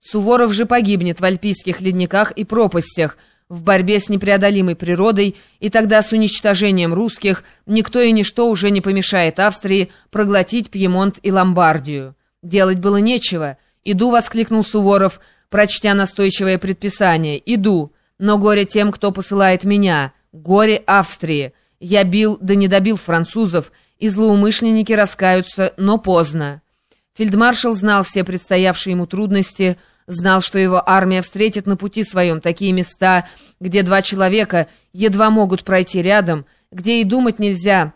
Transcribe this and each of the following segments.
Суворов же погибнет в альпийских ледниках и пропастях, в борьбе с непреодолимой природой, и тогда с уничтожением русских никто и ничто уже не помешает Австрии проглотить Пьемонт и Ломбардию. Делать было нечего. «Иду», — воскликнул Суворов, прочтя настойчивое предписание. «Иду, но горе тем, кто посылает меня, горе Австрии. Я бил, да не добил французов, и злоумышленники раскаются, но поздно». Фельдмаршал знал все предстоявшие ему трудности, знал, что его армия встретит на пути своем такие места, где два человека едва могут пройти рядом, где и думать нельзя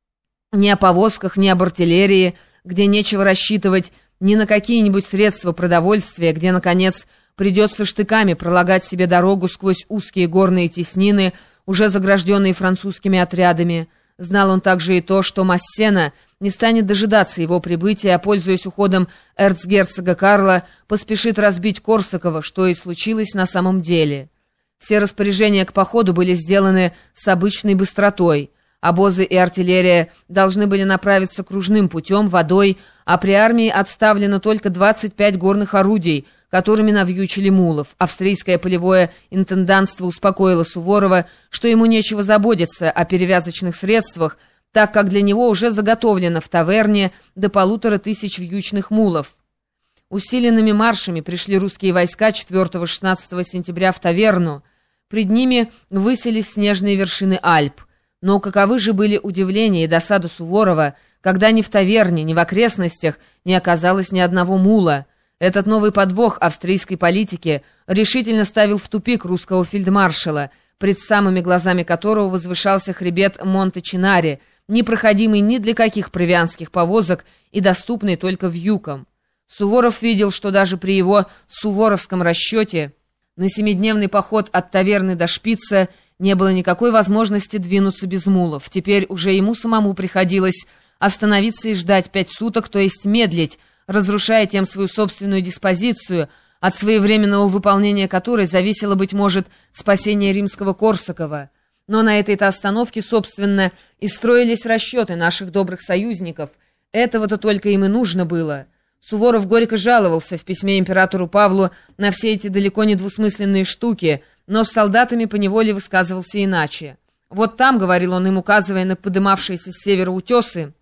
ни о повозках, ни об артиллерии, где нечего рассчитывать ни на какие-нибудь средства продовольствия, где, наконец, придется штыками пролагать себе дорогу сквозь узкие горные теснины, уже загражденные французскими отрядами. Знал он также и то, что Массена не станет дожидаться его прибытия, а, пользуясь уходом эрцгерцога Карла, поспешит разбить Корсакова, что и случилось на самом деле. Все распоряжения к походу были сделаны с обычной быстротой. Обозы и артиллерия должны были направиться кружным путем, водой, а при армии отставлено только 25 горных орудий, которыми навьючили мулов. Австрийское полевое интендантство успокоило Суворова, что ему нечего заботиться о перевязочных средствах, так как для него уже заготовлено в таверне до 1500 вьючных мулов. Усиленными маршами пришли русские войска 4-16 сентября в таверну. Пред ними высились снежные вершины Альп. Но каковы же были удивление и досада Суворова, когда ни в таверне, ни в окрестностях не оказалось ни одного мула. Этот новый подвох австрийской политики решительно ставил в тупик русского фельдмаршала, пред самыми глазами которого возвышался хребет Монте-Чинари, непроходимый ни для каких провианских повозок и доступный только вьюкам. Суворов видел, что даже при его суворовском расчете на 7-дневный поход от таверны до Шпица не было никакой возможности двинуться без мулов. Теперь уже ему самому приходилось остановиться и ждать 5 суток, то есть медлить, разрушая тем свою собственную диспозицию, от своевременного выполнения которой зависело, быть может, спасение римского Корсакова. Но на этой-то остановке, собственно, и строились расчеты наших добрых союзников. Этого-то только им и нужно было. Суворов горько жаловался в письме императору Павлу на все эти далеко не двусмысленные штуки, но с солдатами поневоле высказывался иначе. «Вот там, — говорил он им, указывая на подымавшиеся с севера утесы,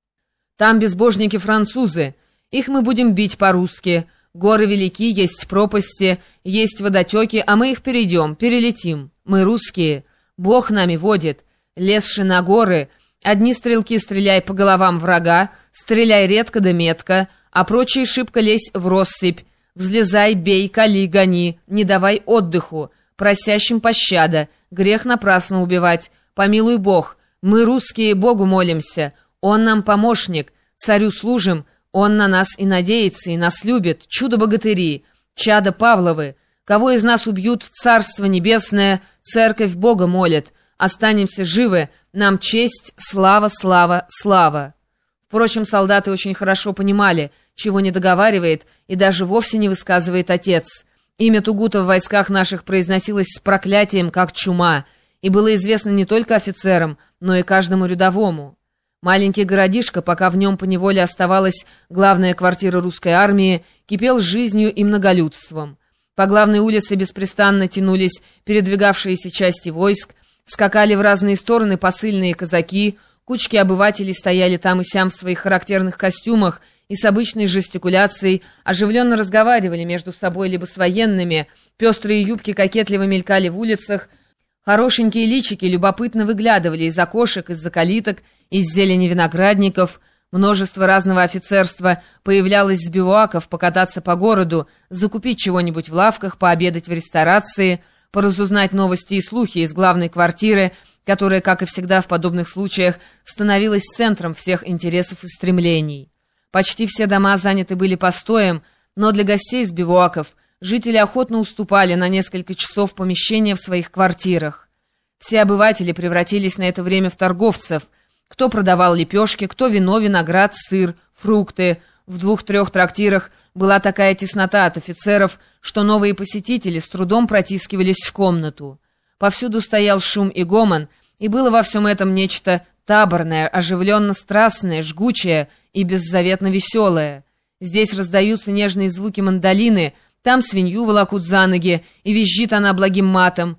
— там безбожники-французы, их мы будем бить по-русски. Горы велики, есть пропасти, есть водотеки, а мы их перейдем, перелетим. Мы русские, Бог нами водит, лезши на горы, одни стрелки стреляй по головам врага, стреляй редко да метко, а прочие шибко лезь в россыпь, взлезай, бей, кали, гони, не давай отдыху, просящим пощада, грех напрасно убивать, помилуй Бог, мы русские Богу молимся, Он нам помощник, царю служим, Он на нас и надеется, и нас любит, чудо-богатыри, чада Павловы, кого из нас убьют, Царство Небесное, Церковь Бога молит, останемся живы, нам честь, слава, слава, слава». Впрочем, солдаты очень хорошо понимали, чего не договаривает и даже вовсе не высказывает отец. Имя Тугута в войсках наших произносилось с проклятием, как чума, и было известно не только офицерам, но и каждому рядовому. Маленький городишко, пока в нем поневоле оставалась главная квартира русской армии, кипел жизнью и многолюдством. По главной улице беспрестанно тянулись передвигавшиеся части войск, скакали в разные стороны посыльные казаки, кучки обывателей стояли там и сям в своих характерных костюмах и с обычной жестикуляцией оживленно разговаривали между собой либо с военными, пестрые юбки кокетливо мелькали в улицах, хорошенькие личики любопытно выглядывали из окошек, из-за калиток, из зелени виноградников. Множество разного офицерства появлялось с бивуаков покататься по городу, закупить чего-нибудь в лавках, пообедать в ресторации, поразузнать новости и слухи из главной квартиры, которая, как и всегда в подобных случаях, становилась центром всех интересов и стремлений. Почти все дома заняты были постоем, но для гостей с бивуаков жители охотно уступали на несколько часов помещения в своих квартирах. Все обыватели превратились на это время в торговцев. Кто продавал лепешки, кто вино, виноград, сыр, фрукты. В 2-3 трактирах была такая теснота от офицеров, что новые посетители с трудом протискивались в комнату. Повсюду стоял шум и гомон, и было во всем этом нечто таборное, оживленно-страстное, жгучее и беззаветно веселое. Здесь раздаются нежные звуки мандолины, Там свинью волокут за ноги, и визжит она благим матом.